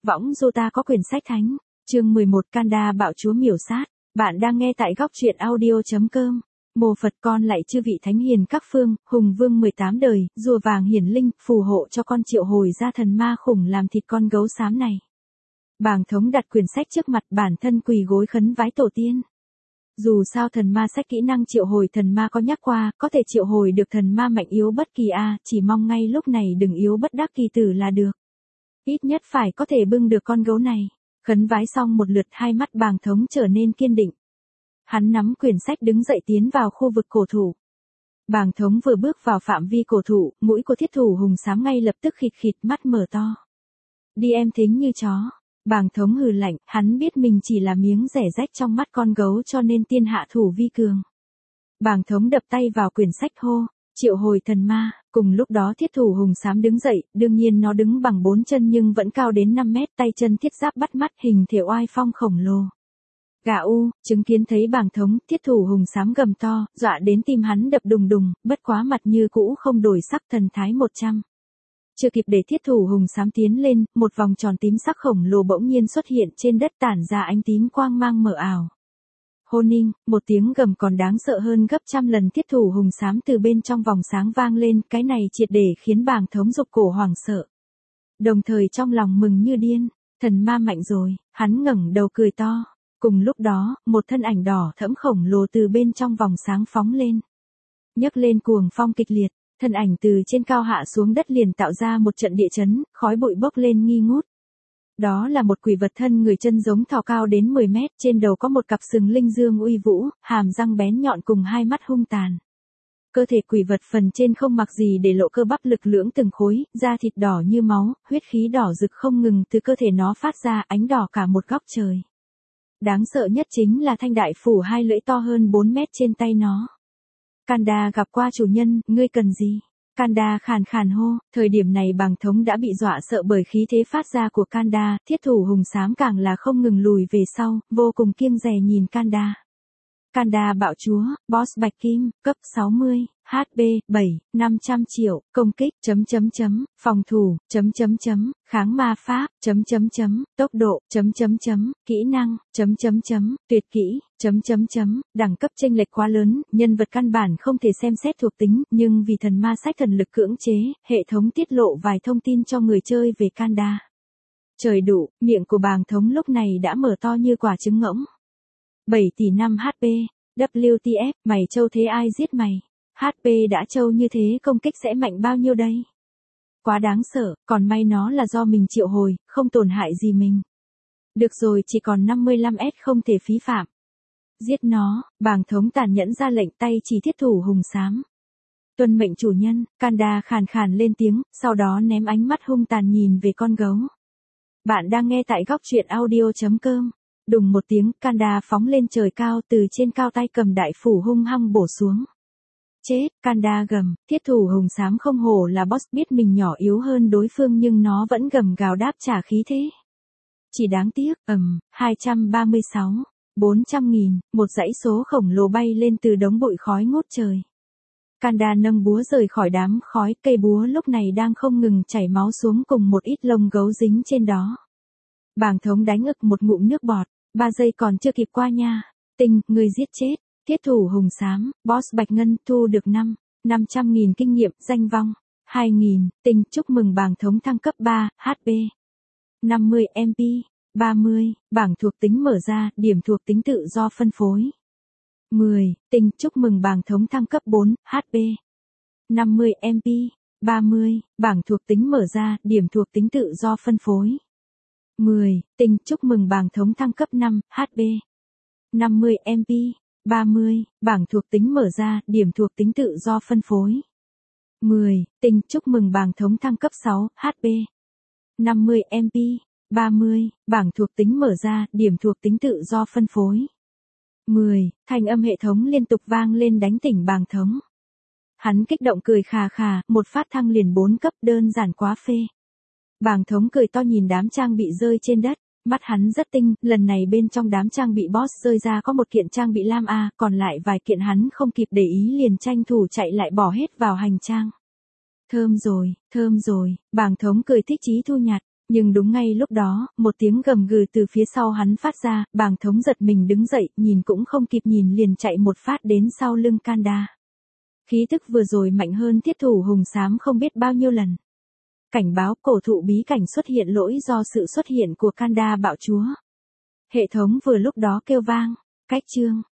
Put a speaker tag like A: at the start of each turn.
A: võng du ta có quyển sách thánh. Chương 11 Kanda bạo chúa miểu sát. Bạn đang nghe tại góc truyện audio.com. Mô Phật con lạy chư vị thánh hiền các phương, hùng vương 18 đời, rùa vàng hiển linh, phù hộ cho con triệu hồi ra thần ma khủng làm thịt con gấu xám này. Bàng thống đặt quyển sách trước mặt, bản thân quỳ gối khấn vái tổ tiên. Dù sao thần ma sách kỹ năng triệu hồi thần ma có nhắc qua, có thể triệu hồi được thần ma mạnh yếu bất kỳ chỉ mong ngay lúc này đừng yếu bất đắc kỳ tử là được. Ít nhất phải có thể bưng được con gấu này. Khấn vái xong một lượt, hai mắt bàng thống trở nên kiên định. Hắn nắm quyển sách đứng dậy tiến vào khu vực cổ thụ. Bàng thống vừa bước vào phạm vi cổ thụ, mũi của thiết thủ hùng xám ngay lập tức khịt khịt, mắt mở to. Đi em thính như chó. Bàng thống hừ lạnh, hắn biết mình chỉ là miếng rẻ rách trong mắt con gấu cho nên tiên hạ thủ vi cường. Bàng thống đập tay vào quyển sách hô, triệu hồi thần ma. Cùng lúc đó thiết thủ hùng xám đứng dậy, đương nhiên nó đứng bằng 4 chân nhưng vẫn cao đến 5 mét, tay chân thiết giáp bắt mắt, hình thể oai phong khổng lồ. Gà u, chứng kiến thấy bàng thống, thiết thủ hùng xám gầm to, dọa đến tim hắn đập đùng đùng, bất quá mặt như cũ không đổi sắc, thần thái 100. Chưa kịp để thiết thủ hùng xám tiến lên, một vòng tròn tím sắc khổng lồ bỗng nhiên xuất hiện trên đất, tản ra ánh tím quang mang mờ ảo. Hô ninh, một tiếng gầm còn đáng sợ hơn gấp trăm lần, thiết thủ hùng xám từ bên trong vòng sáng vang lên, cái này triệt để khiến bàng thống rụt cổ hoảng sợ. Đồng thời trong lòng mừng như điên, thần ma mạnh rồi, hắn ngẩng đầu cười to. Cùng lúc đó, một thân ảnh đỏ thẫm khổng lồ từ bên trong vòng sáng phóng lên. Nhấc lên cuồng phong kịch liệt, thân ảnh từ trên cao hạ xuống đất liền tạo ra một trận địa chấn, khói bụi bốc lên nghi ngút. Đó là một quỷ vật thân người, chân giống thỏ, cao đến 10 mét, trên đầu có một cặp sừng linh dương uy vũ, hàm răng bén nhọn cùng hai mắt hung tàn. Cơ thể quỷ vật phần trên không mặc gì để lộ cơ bắp lực lưỡng từng khối, da thịt đỏ như máu, huyết khí đỏ rực không ngừng từ cơ thể nó phát ra, ánh đỏ cả một góc trời. Đáng sợ nhất chính là thanh đại phủ hai lưỡi to hơn 4 mét trên tay nó. Kanda gặp qua chủ nhân, ngươi cần gì? Kanda khàn khàn hô, thời điểm này bàng thống đã bị dọa sợ bởi khí thế phát ra của Kanda, thiết thủ hùng xám càng là không ngừng lùi về sau, vô cùng kiêng dè nhìn Kanda. Kanda bạo chúa, boss bạch kim, cấp 60, HP 7, 500 triệu, công kích, phòng thủ, kháng ma pháp, tốc độ, kỹ năng, tuyệt kỹ, đẳng cấp chênh lệch quá lớn, nhân vật căn bản không thể xem xét thuộc tính, nhưng vì thần ma sách thần lực cưỡng chế, hệ thống tiết lộ vài thông tin cho người chơi về Kanda. Trời đủ, miệng của bàng thống lúc này đã mở to như quả trứng ngỗng. 7 tỷ 5 HP, WTF, mày trâu thế ai giết mày? HP đã trâu như thế công kích sẽ mạnh bao nhiêu đây? Quá đáng sợ, còn may nó là do mình triệu hồi, không tổn hại gì mình. Được rồi, chỉ còn 55S không thể phí phạm. Giết nó, bàng thống tàn nhẫn ra lệnh, tay chỉ thiết thủ hùng xám. Tuân mệnh chủ nhân, Kanda khàn khàn lên tiếng, sau đó ném ánh mắt hung tàn nhìn về con gấu. Bạn đang nghe tại góc truyện audio.com. Đùng một tiếng, Kanda phóng lên trời cao, từ trên cao tay cầm đại phủ hung hăng bổ xuống. Chết, Kanda gầm, thiết thủ hùng xám không hổ là boss, biết mình nhỏ yếu hơn đối phương nhưng nó vẫn gầm gào đáp trả khí thế. Chỉ đáng tiếc, 236, 400.000, một dãy số khổng lồ bay lên từ đống bụi khói ngút trời. Kanda nâng búa rời khỏi đám khói, cây búa lúc này đang không ngừng chảy máu xuống cùng một ít lông gấu dính trên đó. Bàng thống đánh ực một ngụm nước bọt, 3 giây còn chưa kịp qua nha. Tinh, người giết chết. Thiết thủ hùng xám, boss bạch ngân, thu được 500.000 kinh nghiệm, danh vong. 2.000, tinh, chúc mừng bàng thống thăng cấp 3, HP. 50 MP. 30, bảng thuộc tính mở ra, điểm thuộc tính tự do phân phối. 10, tinh, chúc mừng bàng thống thăng cấp 4, HP. 50 MP. 30, bảng thuộc tính mở ra, điểm thuộc tính tự do phân phối. 10, tinh, chúc mừng bàng thống thăng cấp 5, HP. 50 MP. 30, bảng thuộc tính mở ra, điểm thuộc tính tự do phân phối. 10, tinh, chúc mừng bàng thống thăng cấp 6, HP. 50 MP. 30, bảng thuộc tính mở ra, điểm thuộc tính tự do phân phối. 10, thanh âm hệ thống liên tục vang lên đánh tỉnh bàng thống. Hắn kích động cười khà khà, một phát thăng liền 4 cấp, đơn giản quá phê. Bàng thống cười to nhìn đám trang bị rơi trên đất, mắt hắn rất tinh, lần này bên trong đám trang bị boss rơi ra có một kiện trang bị lam A, còn lại vài kiện hắn không kịp để ý liền tranh thủ chạy lại bỏ hết vào hành trang. Thơm rồi, bàng thống cười thích chí thu nhặt, Nhưng đúng ngay lúc đó, một tiếng gầm gừ từ phía sau hắn phát ra, Bàng Thống giật mình đứng dậy, nhìn cũng không kịp nhìn liền chạy một phát đến sau lưng Kanda. Khí tức vừa rồi mạnh hơn thiết thủ hùng xám không biết bao nhiêu lần. Cảnh báo cổ thụ bí cảnh xuất hiện lỗi do sự xuất hiện của Kanda bạo chúa. Hệ thống vừa lúc đó kêu vang, cách chương.